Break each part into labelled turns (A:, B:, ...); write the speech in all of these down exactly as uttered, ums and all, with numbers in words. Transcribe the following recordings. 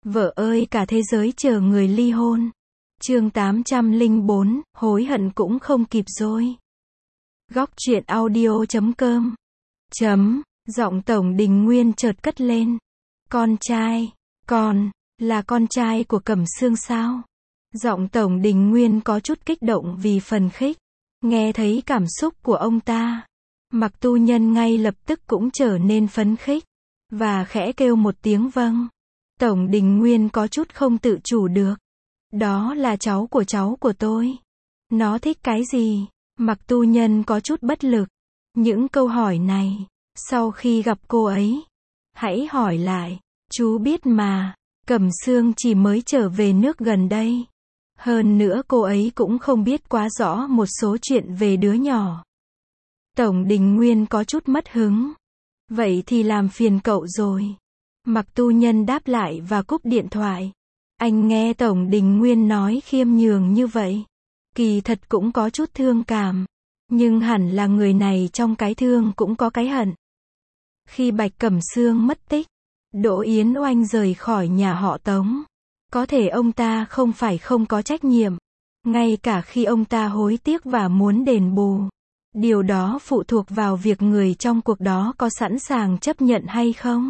A: Vợ ơi cả thế giới chờ người ly hôn. Chương tám trăm lẻ bốn, hối hận cũng không kịp rồi. Góc truyện audio chấm com. Chấm, giọng Tổng Đình Nguyên chợt cất lên. Con trai, con, là con trai của Cẩm Sương sao? Giọng Tổng Đình Nguyên có chút kích động vì phần khích. Nghe thấy cảm xúc của ông ta, Mặc Tu Nhân ngay lập tức cũng trở nên phấn khích, và khẽ kêu một tiếng vâng. Tổng Đình Nguyên có chút không tự chủ được. Đó là cháu của cháu của tôi. Nó thích cái gì? Mặc Tu Nhân có chút bất lực. Những câu hỏi này, sau khi gặp cô ấy, hãy hỏi lại. Chú biết mà, Cẩm Sương chỉ mới trở về nước gần đây. Hơn nữa cô ấy cũng không biết quá rõ một số chuyện về đứa nhỏ. Tổng Đình Nguyên có chút mất hứng. Vậy thì làm phiền cậu rồi. Mặc Tu Nhân đáp lại và cúp điện thoại. Anh nghe Tổng Đình Nguyên nói khiêm nhường như vậy, kỳ thật cũng có chút thương cảm. Nhưng hẳn là người này trong cái thương cũng có cái hận. Khi Bạch Cẩm Sương mất tích, Đỗ Yến Oanh rời khỏi nhà họ Tống. Có thể ông ta không phải không có trách nhiệm. Ngay cả khi ông ta hối tiếc và muốn đền bù, điều đó phụ thuộc vào việc người trong cuộc đó có sẵn sàng chấp nhận hay không.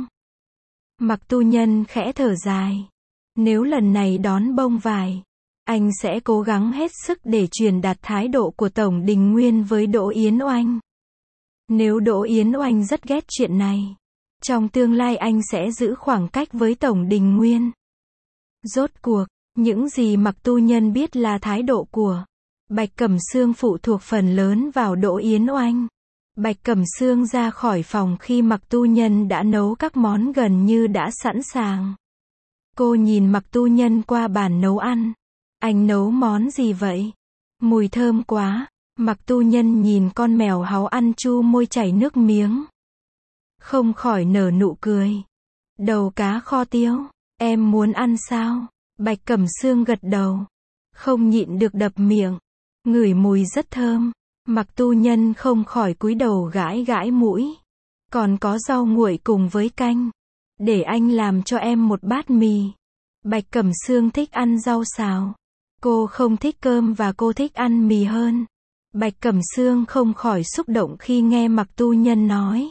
A: Mặc Tu Nhân khẽ thở dài. Nếu lần này đón bông vải, anh sẽ cố gắng hết sức để truyền đạt thái độ của Tổng Đình Nguyên với Đỗ Yến Oanh. Nếu Đỗ Yến Oanh rất ghét chuyện này, trong tương lai anh sẽ giữ khoảng cách với Tổng Đình Nguyên. Rốt cuộc, những gì Mặc Tu Nhân biết là thái độ của Bạch Cẩm Sương phụ thuộc phần lớn vào Đỗ Yến Oanh. Bạch Cẩm Sương ra khỏi phòng khi Mặc Tu Nhân đã nấu các món gần như đã sẵn sàng. Cô nhìn Mặc Tu Nhân qua bàn nấu ăn. Anh nấu món gì vậy? Mùi thơm quá. Mặc Tu Nhân nhìn con mèo háu ăn chu môi chảy nước miếng, không khỏi nở nụ cười. Đầu cá kho tiêu. Em muốn ăn sao? Bạch Cẩm Sương gật đầu, không nhịn được đập miệng. Ngửi mùi rất thơm. Mặc Tu Nhân không khỏi cúi đầu gãi gãi mũi. Còn có rau nguội cùng với canh. Để anh làm cho em một bát mì. Bạch Cẩm Sương thích ăn rau xào. Cô không thích cơm và cô thích ăn mì hơn. Bạch Cẩm Sương không khỏi xúc động khi nghe Mặc Tu Nhân nói.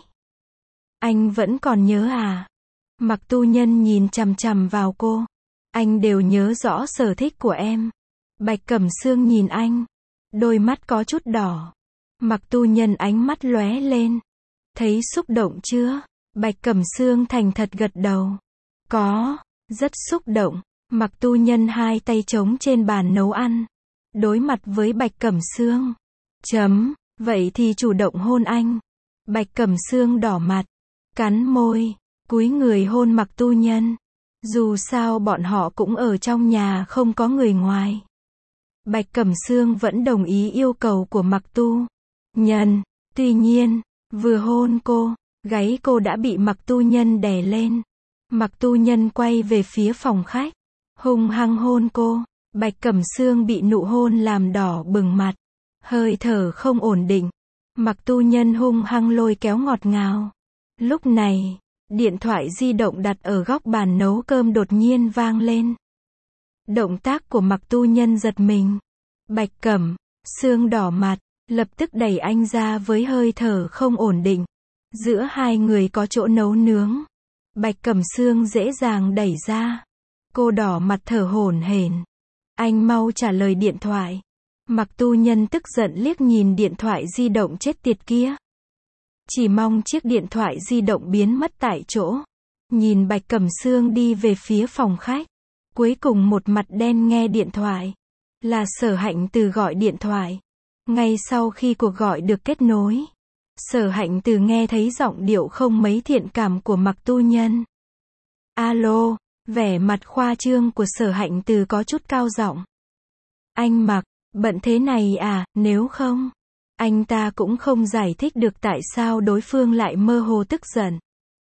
A: Anh vẫn còn nhớ à? Mặc Tu Nhân nhìn chằm chằm vào cô. Anh đều nhớ rõ sở thích của em. Bạch Cẩm Sương nhìn anh. Đôi mắt có chút đỏ. Mặc Tu Nhân ánh mắt lóe lên. Thấy xúc động chưa? Bạch Cẩm Sương thành thật gật đầu. Có, rất xúc động. Mặc Tu Nhân hai tay trống trên bàn nấu ăn, đối mặt với Bạch Cẩm Sương. Chấm, vậy thì chủ động hôn anh. Bạch Cẩm Sương đỏ mặt, cắn môi, cúi người hôn Mặc Tu Nhân. Dù sao bọn họ cũng ở trong nhà không có người ngoài. Bạch Cẩm Sương vẫn đồng ý yêu cầu của Mặc Tu Nhân. Tuy nhiên, vừa hôn cô, gáy cô đã bị Mặc Tu Nhân đè lên. Mặc Tu Nhân quay về phía phòng khách, hung hăng hôn cô. Bạch Cẩm Sương bị nụ hôn làm đỏ bừng mặt, hơi thở không ổn định. Mặc Tu Nhân hung hăng lôi kéo ngọt ngào. Lúc này, điện thoại di động đặt ở góc bàn nấu cơm đột nhiên vang lên. Động tác của Mặc Tu Nhân giật mình. Bạch Cẩm Sương đỏ mặt, lập tức đẩy anh ra với hơi thở không ổn định. Giữa hai người có chỗ nấu nướng. Bạch Cẩm Sương dễ dàng đẩy ra. Cô đỏ mặt thở hổn hển. Anh mau trả lời điện thoại. Mặc Tu Nhân tức giận liếc nhìn điện thoại di động chết tiệt kia. Chỉ mong chiếc điện thoại di động biến mất tại chỗ. Nhìn Bạch Cẩm Sương đi về phía phòng khách. Cuối cùng một mặt đen nghe điện thoại. Là Sở Hạnh Từ gọi điện thoại. Ngay sau khi cuộc gọi được kết nối, Sở Hạnh Từ nghe thấy giọng điệu không mấy thiện cảm của Mặc Tu Nhân. Alo, vẻ mặt khoa trương của Sở Hạnh Từ có chút cao giọng. Anh Mặc, bận thế này à, nếu không, anh ta cũng không giải thích được tại sao đối phương lại mơ hồ tức giận.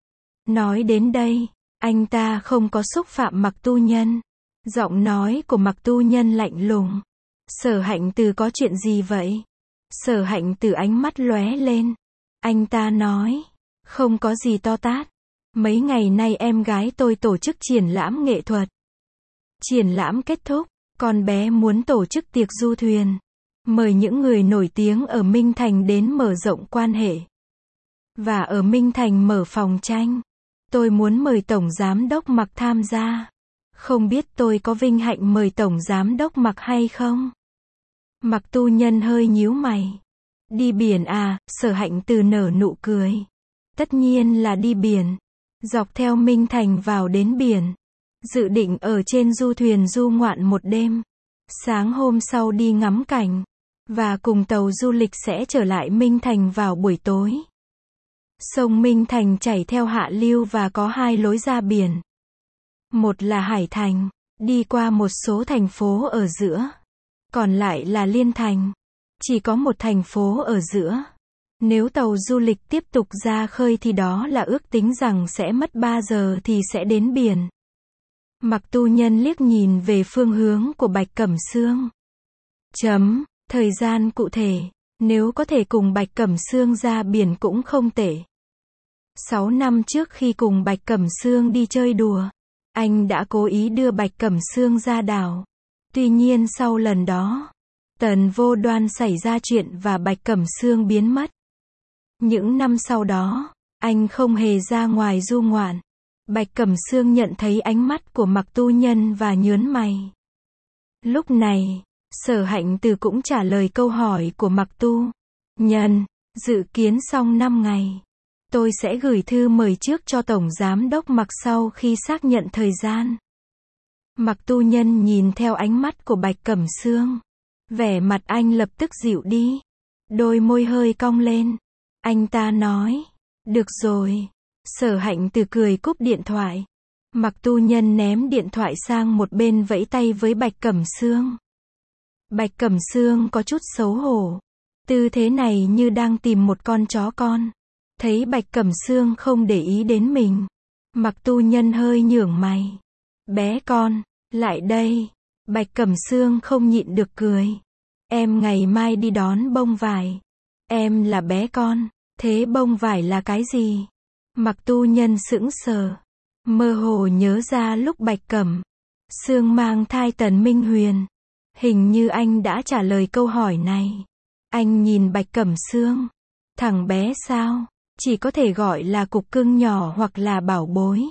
A: Nói đến đây, anh ta không có xúc phạm Mặc Tu Nhân. Giọng nói của Mặc Tu Nhân lạnh lùng. Sở Hạnh Từ có chuyện gì vậy? Sở Hạnh Từ ánh mắt lóe lên. Anh ta nói, không có gì to tát. Mấy ngày nay em gái tôi tổ chức triển lãm nghệ thuật. Triển lãm kết thúc, con bé muốn tổ chức tiệc du thuyền. Mời những người nổi tiếng ở Minh Thành đến mở rộng quan hệ. Và ở Minh Thành mở phòng tranh. Tôi muốn mời Tổng Giám đốc Mạc tham gia. Không biết tôi có vinh hạnh mời Tổng Giám đốc Mạc hay không? Mạc Tu Nhân hơi nhíu mày. Đi biển à? Sở Hạnh Từ nở nụ cười. Tất nhiên là đi biển. Dọc theo Minh Thành vào đến biển. Dự định ở trên du thuyền du ngoạn một đêm. Sáng hôm sau đi ngắm cảnh. Và cùng tàu du lịch sẽ trở lại Minh Thành vào buổi tối. Sông Minh Thành chảy theo hạ lưu và có hai lối ra biển. Một là Hải Thành, đi qua một số thành phố ở giữa. Còn lại là Liên Thành. Chỉ có một thành phố ở giữa. Nếu tàu du lịch tiếp tục ra khơi thì đó là ước tính rằng sẽ mất ba giờ thì sẽ đến biển. Mạc Tu Nhân liếc nhìn về phương hướng của Bạch Cẩm Sương. Chấm, thời gian cụ thể, nếu có thể cùng Bạch Cẩm Sương ra biển cũng không tệ. Sáu năm trước khi cùng Bạch Cẩm Sương đi chơi đùa, anh đã cố ý đưa Bạch Cẩm Sương ra đảo. Tuy nhiên sau lần đó, Tần Vô Đoan xảy ra chuyện và Bạch Cẩm Sương biến mất. Những năm sau đó, anh không hề ra ngoài du ngoạn. Bạch Cẩm Sương nhận thấy ánh mắt của Mạc Tu Nhân và nhớn mày. Lúc này, Sở Hạnh Từ cũng trả lời câu hỏi của Mạc Tu Nhân. Dự kiến xong năm ngày. Tôi sẽ gửi thư mời trước cho Tổng Giám đốc Mạc sau khi xác nhận thời gian. Mạc Tu Nhân nhìn theo ánh mắt của Bạch Cẩm Sương. Vẻ mặt anh lập tức dịu đi. Đôi môi hơi cong lên. Anh ta nói. Được rồi. Sở Hạnh Từ cười cúp điện thoại. Mạc Tu Nhân ném điện thoại sang một bên vẫy tay với Bạch Cẩm Sương. Bạch Cẩm Sương có chút xấu hổ. Tư thế này như đang tìm một con chó con. Thấy Bạch Cẩm Sương không để ý đến mình. Mạc Tu Nhân hơi nhướng mày. Bé con, lại đây. Bạch Cẩm Sương không nhịn được cười. Em ngày mai đi đón bông vải. Em là bé con, thế bông vải là cái gì? Mạc Tu Nhân sững sờ. Mơ hồ nhớ ra lúc Bạch Cẩm Sương mang thai Tần Minh Huyền. Hình như anh đã trả lời câu hỏi này. Anh nhìn Bạch Cẩm Sương. Thằng bé sao? Chỉ có thể gọi là cục cưng nhỏ hoặc là bảo bối.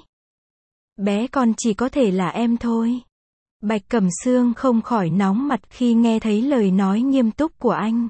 A: Bé con chỉ có thể là em thôi. Bạch Cẩm Sương không khỏi nóng mặt khi nghe thấy lời nói nghiêm túc của anh.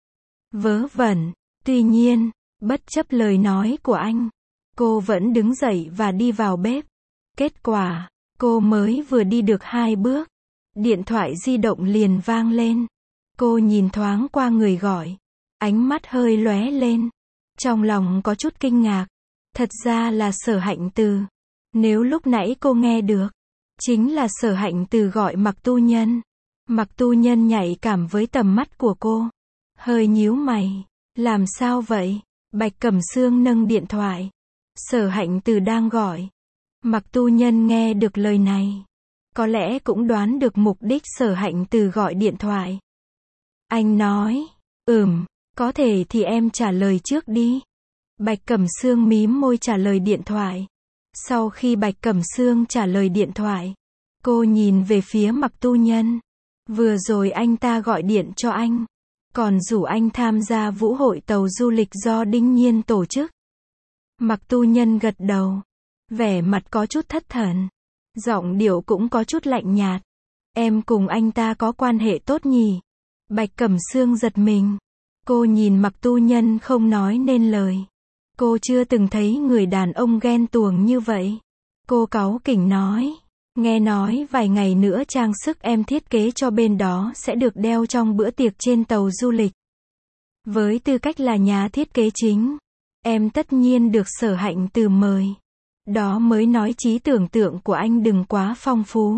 A: Vớ vẩn. Tuy nhiên, bất chấp lời nói của anh, cô vẫn đứng dậy và đi vào bếp. Kết quả, cô mới vừa đi được hai bước. Điện thoại di động liền vang lên. Cô nhìn thoáng qua người gọi. Ánh mắt hơi lóe lên. Trong lòng có chút kinh ngạc. Thật ra là Sở Hạnh Từ. Nếu lúc nãy cô nghe được, chính là Sở Hạnh Từ gọi Mạc Tu Nhân. Mạc Tu Nhân nhạy cảm với tầm mắt của cô. Hơi nhíu mày. Làm sao vậy? Bạch Cẩm Sương nâng điện thoại. Sở Hạnh Từ đang gọi. Mạc Tu Nhân nghe được lời này. Có lẽ cũng đoán được mục đích Sở Hạnh Từ gọi điện thoại. Anh nói. Ừm, có thể thì em trả lời trước đi. Bạch Cẩm Sương mím môi trả lời điện thoại. Sau khi Bạch Cẩm Sương trả lời điện thoại, cô nhìn về phía Mạc Tu Nhân. Vừa rồi anh ta gọi điện cho anh. Còn rủ anh tham gia vũ hội tàu du lịch do Đinh Nhiên tổ chức. Mạc Tu Nhân gật đầu. Vẻ mặt có chút thất thần. Giọng điệu cũng có chút lạnh nhạt. Em cùng anh ta có quan hệ tốt nhỉ? Bạch Cẩm Sương giật mình. Cô nhìn Mạc Tu Nhân không nói nên lời. Cô chưa từng thấy người đàn ông ghen tuông như vậy. Cô cáu kỉnh nói. Nghe nói vài ngày nữa trang sức em thiết kế cho bên đó sẽ được đeo trong bữa tiệc trên tàu du lịch. Với tư cách là nhà thiết kế chính, em tất nhiên được Sở Hạnh Từ mời. Đó mới nói trí tưởng tượng của anh đừng quá phong phú.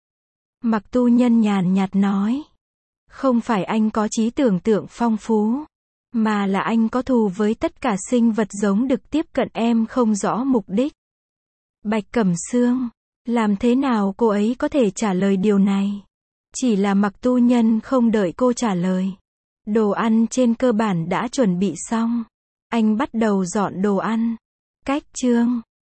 A: Mạc Tu Nhân nhàn nhạt nói. Không phải anh có trí tưởng tượng phong phú, mà là anh có thù với tất cả sinh vật giống được tiếp cận em không rõ mục đích. Bạch Cẩm Sương. Làm thế nào cô ấy có thể trả lời điều này? Chỉ là Mạc Tu Nhân không đợi cô trả lời. Đồ ăn trên cơ bản đã chuẩn bị xong. Anh bắt đầu dọn đồ ăn. Cách chương